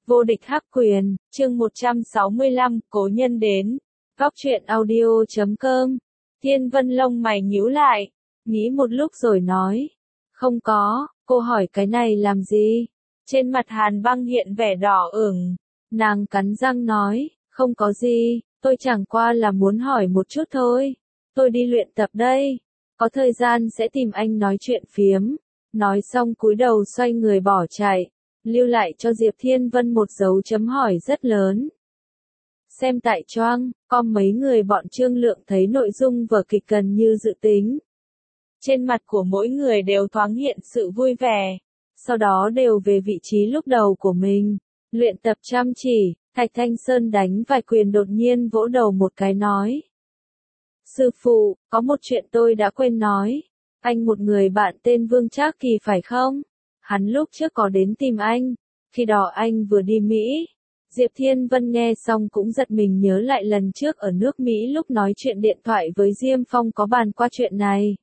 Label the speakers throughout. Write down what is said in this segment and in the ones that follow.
Speaker 1: Vô địch hắc quyền, chương 165, cố nhân đến. Góc truyện audio.com. Thiên Vân lông mày nhíu lại, nghĩ một lúc rồi nói. Không có, cô hỏi cái này làm gì? Trên mặt Hàn Băng hiện vẻ đỏ ửng. Nàng cắn răng nói, không có gì, tôi chẳng qua là muốn hỏi một chút thôi. Tôi đi luyện tập đây. Có thời gian sẽ tìm anh nói chuyện phiếm. Nói xong cúi đầu xoay người bỏ chạy, lưu lại cho Diệp Thiên Vân một dấu chấm hỏi rất lớn. Xem tại Choang, có mấy người bọn Trương Lượng thấy nội dung vở kịch gần như dự tính. Trên mặt của mỗi người đều thoáng hiện sự vui vẻ, sau đó đều về vị trí lúc đầu của mình, luyện tập chăm chỉ. Thạch Thanh Sơn đánh vài quyền đột nhiên vỗ đầu một cái nói. Sư phụ, có một chuyện tôi đã quên nói. Anh một người bạn tên Vương Trác Kỳ phải không? Hắn lúc trước có đến tìm anh, khi đó anh vừa đi Mỹ. Diệp Thiên Vân nghe xong cũng giật mình nhớ lại lần trước ở nước Mỹ lúc nói chuyện điện thoại với Diêm Phong có bàn qua chuyện này.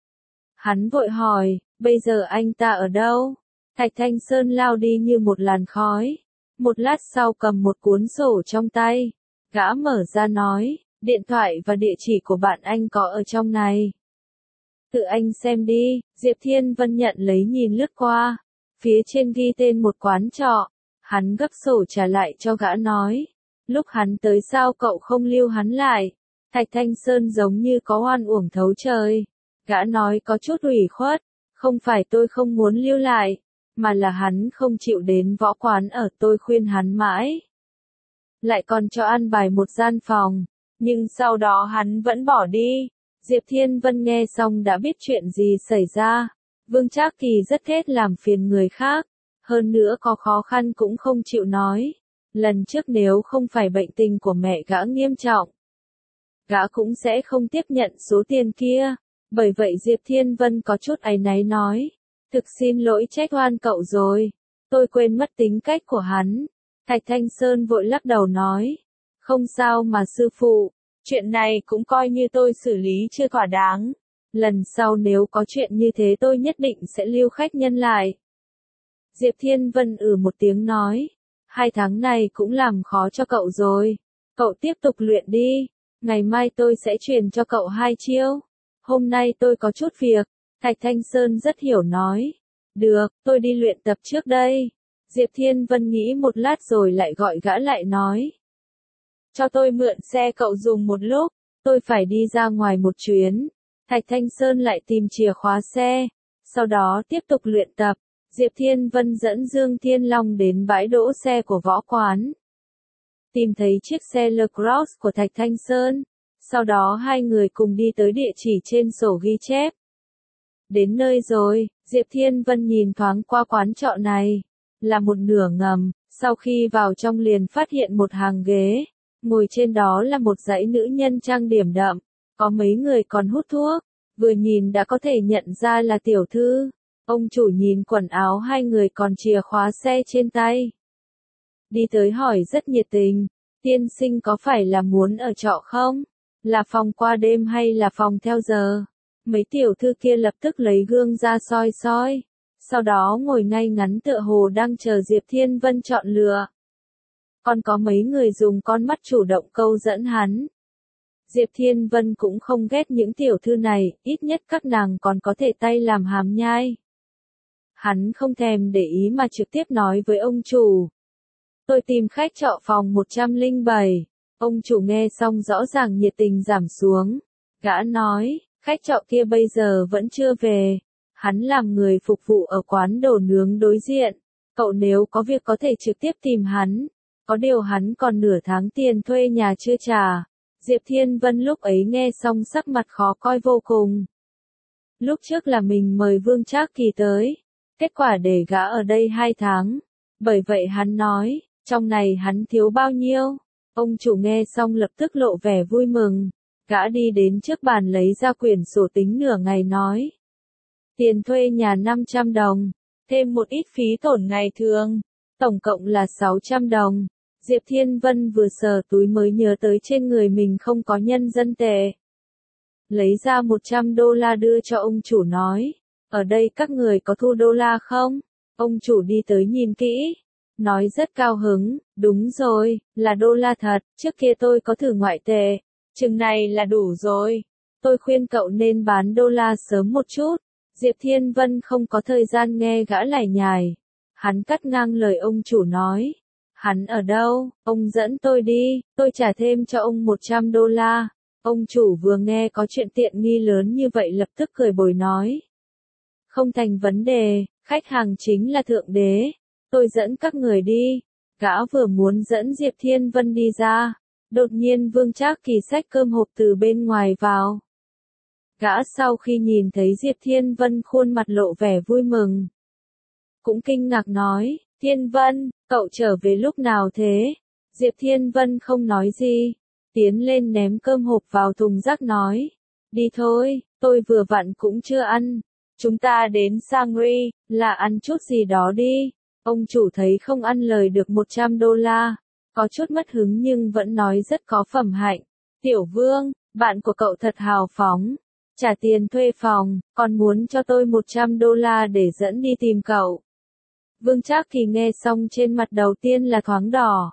Speaker 1: Hắn vội hỏi, bây giờ anh ta ở đâu? Thạch Thanh Sơn lao đi như một làn khói. Một lát sau cầm một cuốn sổ trong tay. Gã mở ra nói, điện thoại và địa chỉ của bạn anh có ở trong này. Tự anh xem đi. Diệp Thiên Vân nhận lấy nhìn lướt qua. Phía trên ghi tên một quán trọ. Hắn gấp sổ trả lại cho gã nói. Lúc hắn tới sao cậu không lưu hắn lại? Thạch Thanh Sơn giống như có oan uổng thấu trời. Gã nói có chút ủy khuất. Không phải tôi không muốn lưu lại, mà là hắn không chịu đến võ quán ở, tôi khuyên hắn mãi. Lại còn cho ăn bài một gian phòng. Nhưng sau đó hắn vẫn bỏ đi. Diệp Thiên Vân nghe xong đã biết chuyện gì xảy ra. Vương Trác Kỳ rất ghét làm phiền người khác. Hơn nữa có khó khăn cũng không chịu nói. Lần trước nếu không phải bệnh tình của mẹ gã nghiêm trọng, gã cũng sẽ không tiếp nhận số tiền kia. Bởi vậy Diệp Thiên Vân có chút áy náy nói. Thực xin lỗi trách oan cậu rồi. Tôi quên mất tính cách của hắn. Thạch Thanh Sơn vội lắc đầu nói. Không sao mà sư phụ. Chuyện này cũng coi như tôi xử lý chưa thỏa đáng. Lần sau nếu có chuyện như thế tôi nhất định sẽ lưu khách nhân lại. Diệp Thiên Vân một tiếng nói. 2 tháng này cũng làm khó cho cậu rồi. Cậu tiếp tục luyện đi. Ngày mai tôi sẽ truyền cho cậu 2 chiêu. Hôm nay tôi có chút việc. Thạch Thanh Sơn rất hiểu nói. Được, tôi đi luyện tập trước đây. Diệp Thiên Vân nghĩ một lát rồi lại gọi gã lại nói. Cho tôi mượn xe cậu dùng một lúc, tôi phải đi ra ngoài một chuyến. Thạch Thanh Sơn lại tìm chìa khóa xe, sau đó tiếp tục luyện tập. Diệp Thiên Vân dẫn Dương Thiên Long đến bãi đỗ xe của võ quán. Tìm thấy chiếc xe Lacrosse của Thạch Thanh Sơn, sau đó hai người cùng đi tới địa chỉ trên sổ ghi chép. Đến nơi rồi, Diệp Thiên Vân nhìn thoáng qua quán trọ này, là một nửa ngầm, sau khi vào trong liền phát hiện một hàng ghế. Ngồi trên đó là một dãy nữ nhân trang điểm đậm, có mấy người còn hút thuốc, vừa nhìn đã có thể nhận ra là tiểu thư. Ông chủ nhìn quần áo hai người còn chìa khóa xe trên tay. Đi tới hỏi rất nhiệt tình, tiên sinh có phải là muốn ở trọ không? Là phòng qua đêm hay là phòng theo giờ? Mấy tiểu thư kia lập tức lấy gương ra soi soi, sau đó ngồi ngay ngắn tựa hồ đang chờ Diệp Thiên Vân chọn lựa. Còn có mấy người dùng con mắt chủ động câu dẫn hắn. Diệp Thiên Vân cũng không ghét những tiểu thư này, ít nhất các nàng còn có thể tay làm hàm nhai. Hắn không thèm để ý mà trực tiếp nói với ông chủ. Tôi tìm khách trọ phòng 107. Ông chủ nghe xong rõ ràng nhiệt tình giảm xuống. Gã nói, khách trọ kia bây giờ vẫn chưa về. Hắn làm người phục vụ ở quán đồ nướng đối diện. Cậu nếu có việc có thể trực tiếp tìm hắn. Có điều hắn còn nửa tháng tiền thuê nhà chưa trả. Diệp Thiên Vân lúc ấy nghe xong sắc mặt khó coi vô cùng. Lúc trước là mình mời Vương Trác Kỳ tới. Kết quả để gã ở đây 2 tháng. Bởi vậy hắn nói, trong này hắn thiếu bao nhiêu? Ông chủ nghe xong lập tức lộ vẻ vui mừng. Gã đi đến trước bàn lấy ra quyển sổ tính nửa ngày nói. Tiền thuê nhà 500 đồng, thêm một ít phí tổn ngày thường. Tổng cộng là 600 đồng. Diệp Thiên Vân vừa sờ túi mới nhớ tới trên người mình không có nhân dân tệ. Lấy ra 100 đô la đưa cho ông chủ nói. Ở đây các người có thu đô la không? Ông chủ đi tới nhìn kỹ. nói rất cao hứng, đúng rồi, là đô la thật, trước kia tôi có thử ngoại tệ, chừng này là đủ rồi. Tôi khuyên cậu nên bán đô la sớm một chút. Diệp Thiên Vân không có thời gian nghe gã lải nhải. Hắn cắt ngang lời ông chủ nói. Hắn ở đâu? Ông dẫn tôi đi, tôi trả thêm cho ông 100 đô la. Ông chủ vừa nghe có chuyện tiện nghi lớn như vậy lập tức cười bồi nói. Không thành vấn đề, khách hàng chính là thượng đế. Tôi dẫn các người đi. Gã vừa muốn dẫn Diệp Thiên Vân đi ra. Đột nhiên Vương Trác Kỳ xách cơm hộp từ bên ngoài vào. Gã sau khi nhìn thấy Diệp Thiên Vân khuôn mặt lộ vẻ vui mừng. Cũng kinh ngạc nói, Thiên Vân, cậu trở về lúc nào thế? Diệp Thiên Vân không nói gì, tiến lên ném cơm hộp vào thùng rác nói, đi thôi, tôi vừa vặn cũng chưa ăn, chúng ta đến Sangri, là ăn chút gì đó đi. Ông chủ thấy không ăn lời được 100 đô la, có chút mất hứng nhưng vẫn nói rất có phẩm hạnh. Tiểu Vương, bạn của cậu thật hào phóng. Trả tiền thuê phòng, còn muốn cho tôi 100 đô la để dẫn đi tìm cậu. Vương Trác Kỳ nghe xong trên mặt đầu tiên là thoáng đỏ.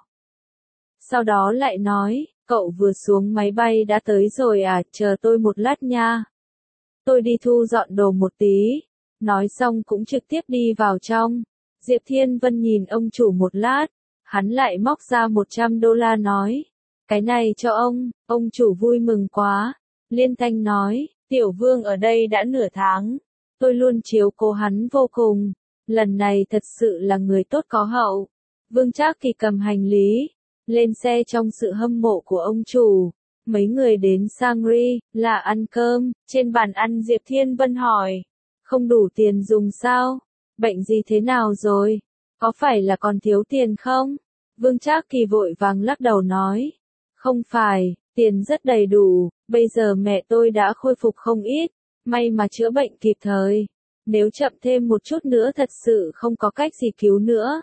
Speaker 1: Sau đó lại nói, cậu vừa xuống máy bay đã tới rồi à, chờ tôi một lát nha. Tôi đi thu dọn đồ một tí. Nói xong cũng trực tiếp đi vào trong. Diệp Thiên Vân nhìn ông chủ một lát, hắn lại móc ra 100 đô la nói, cái này cho ông chủ vui mừng quá. Liên thanh nói, Tiểu Vương ở đây đã nửa tháng, tôi luôn chiếu cố hắn vô cùng, lần này thật sự là người tốt có hậu. Vương Trác Kỳ cầm hành lý, lên xe trong sự hâm mộ của ông chủ. Mấy người đến Sangri, là ăn cơm, trên bàn ăn Diệp Thiên Vân hỏi, không đủ tiền dùng sao? Bệnh gì thế nào rồi? Có phải là còn thiếu tiền không? Vương Trác Kỳ vội vàng lắc đầu nói, không phải, tiền rất đầy đủ, bây giờ mẹ tôi đã khôi phục không ít, may mà chữa bệnh kịp thời. Nếu chậm thêm một chút nữa thật sự không có cách gì cứu nữa.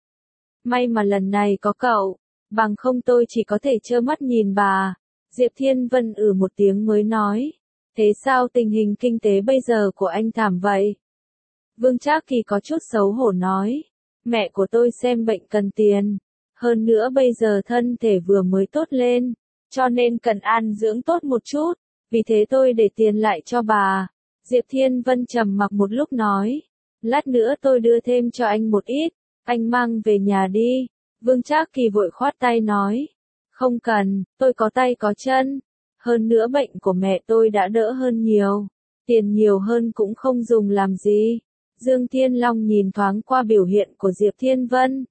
Speaker 1: May mà lần này có cậu, bằng không tôi chỉ có thể trơ mắt nhìn bà. Diệp Thiên Vân một tiếng mới nói, thế sao tình hình kinh tế bây giờ của anh thảm vậy? Vương Trác Kỳ có chút xấu hổ nói, mẹ của tôi xem bệnh cần tiền, hơn nữa bây giờ thân thể vừa mới tốt lên, cho nên cần an dưỡng tốt một chút, vì thế tôi để tiền lại cho bà. Diệp Thiên Vân trầm mặc một lúc nói, lát nữa tôi đưa thêm cho anh một ít, anh mang về nhà đi. Vương Trác Kỳ vội khoát tay nói, không cần, tôi có tay có chân, hơn nữa bệnh của mẹ tôi đã đỡ hơn nhiều, tiền nhiều hơn cũng không dùng làm gì. Dương Thiên Long nhìn thoáng qua biểu hiện của Diệp Thiên Vân.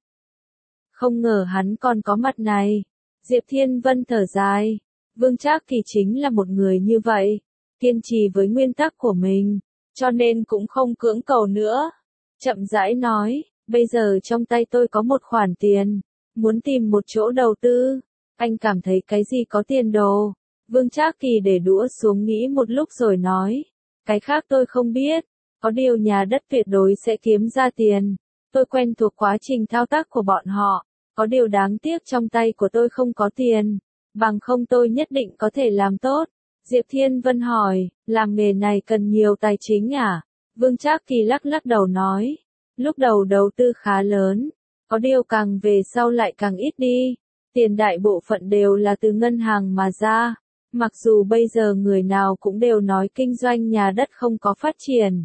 Speaker 1: Không ngờ hắn còn có mặt này. Diệp Thiên Vân thở dài. Vương Trác Kỳ chính là một người như vậy. Kiên trì với nguyên tắc của mình. Cho nên cũng không cưỡng cầu nữa. Chậm rãi nói, bây giờ trong tay tôi có một khoản tiền. Muốn tìm một chỗ đầu tư. Anh cảm thấy cái gì có tiền đồ? Vương Trác Kỳ để đũa xuống nghĩ một lúc rồi nói. Cái khác tôi không biết. Có điều nhà đất tuyệt đối sẽ kiếm ra tiền. Tôi quen thuộc quá trình thao tác của bọn họ. Có điều đáng tiếc trong tay của tôi không có tiền. Bằng không tôi nhất định có thể làm tốt. Diệp Thiên Vân hỏi, làm nghề này cần nhiều tài chính à? Vương Trác Kỳ lắc lắc đầu nói. Lúc đầu đầu tư khá lớn. Có điều càng về sau lại càng ít đi. Tiền đại bộ phận đều là từ ngân hàng mà ra. Mặc dù bây giờ người nào cũng đều nói kinh doanh nhà đất không có phát triển.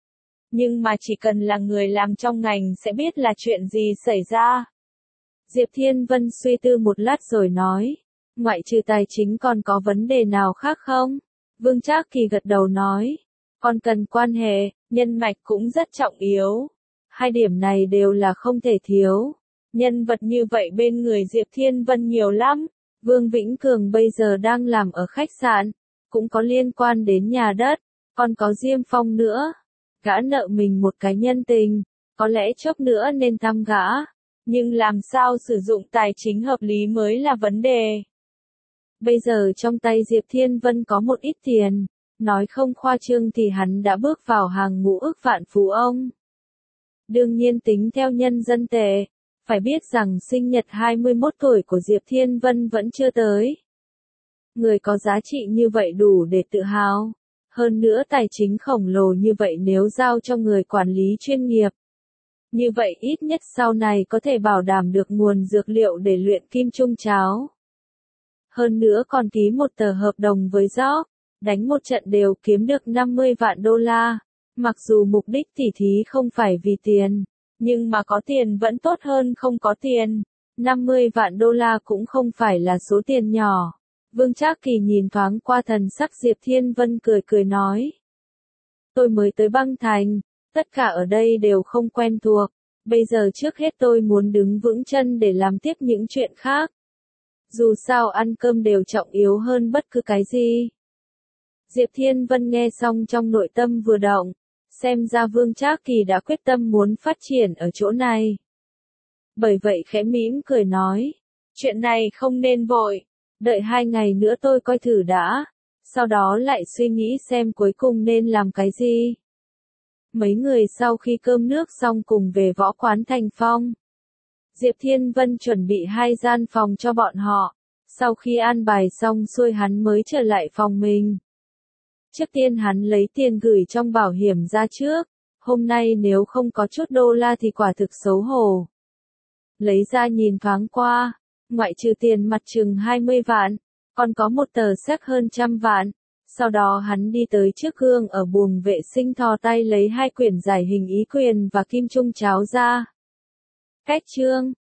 Speaker 1: Nhưng mà chỉ cần là người làm trong ngành sẽ biết là chuyện gì xảy ra. Diệp Thiên Vân suy tư một lát rồi nói, ngoại trừ tài chính còn có vấn đề nào khác không? Vương Trác Kỳ gật đầu nói, còn cần quan hệ, nhân mạch cũng rất trọng yếu. Hai điểm này đều là không thể thiếu. Nhân vật như vậy bên người Diệp Thiên Vân nhiều lắm. Vương Vĩnh Cường bây giờ đang làm ở khách sạn, cũng có liên quan đến nhà đất, còn có Diêm Phong nữa. Gã nợ mình một cái nhân tình, có lẽ chốc nữa nên thăm gã, nhưng làm sao sử dụng tài chính hợp lý mới là vấn đề. Bây giờ trong tay Diệp Thiên Vân có một ít tiền, nói không khoa trương thì hắn đã bước vào hàng ngũ ức vạn phú ông. Đương nhiên tính theo nhân dân tệ, phải biết rằng sinh nhật 21 tuổi của Diệp Thiên Vân vẫn chưa tới. Người có giá trị như vậy đủ để tự hào. Hơn nữa tài chính khổng lồ như vậy nếu giao cho người quản lý chuyên nghiệp, Như vậy ít nhất sau này có thể bảo đảm được nguồn dược liệu để luyện kim trung cháo. Hơn nữa còn ký một tờ hợp đồng với Jock, đánh một trận đều kiếm được 50 vạn đô la. Mặc dù mục đích tỉ thí không phải vì tiền, nhưng mà có tiền vẫn tốt hơn không có tiền. 50 vạn đô la cũng không phải là số tiền nhỏ. Vương Trác Kỳ nhìn thoáng qua thần sắc Diệp Thiên Vân cười cười nói. Tôi mới tới băng thành, tất cả ở đây đều không quen thuộc. Bây giờ trước hết tôi muốn đứng vững chân để làm tiếp những chuyện khác. Dù sao ăn cơm đều trọng yếu hơn bất cứ cái gì. Diệp Thiên Vân nghe xong trong nội tâm vừa động. Xem ra Vương Trác Kỳ đã quyết tâm muốn phát triển ở chỗ này. Bởi vậy khẽ mỉm cười nói. Chuyện này không nên vội. Đợi 2 ngày nữa tôi coi thử đã. Sau đó lại suy nghĩ xem cuối cùng nên làm cái gì. Mấy người sau khi cơm nước xong cùng về võ quán Thành Phong. Diệp Thiên Vân chuẩn bị 2 gian phòng cho bọn họ. Sau khi an bài xong xuôi hắn mới trở lại phòng mình. Trước tiên hắn lấy tiền gửi trong bảo hiểm ra trước. Hôm nay nếu không có chút đô la thì quả thực xấu hổ. Lấy ra nhìn thoáng qua. Ngoại trừ tiền mặt chừng 20 vạn. Còn có một tờ séc hơn 100 vạn. Sau đó hắn đi tới trước gương ở buồng vệ sinh thò tay lấy 2 quyển giải hình ý quyền và kim trung cháo ra. Cách chương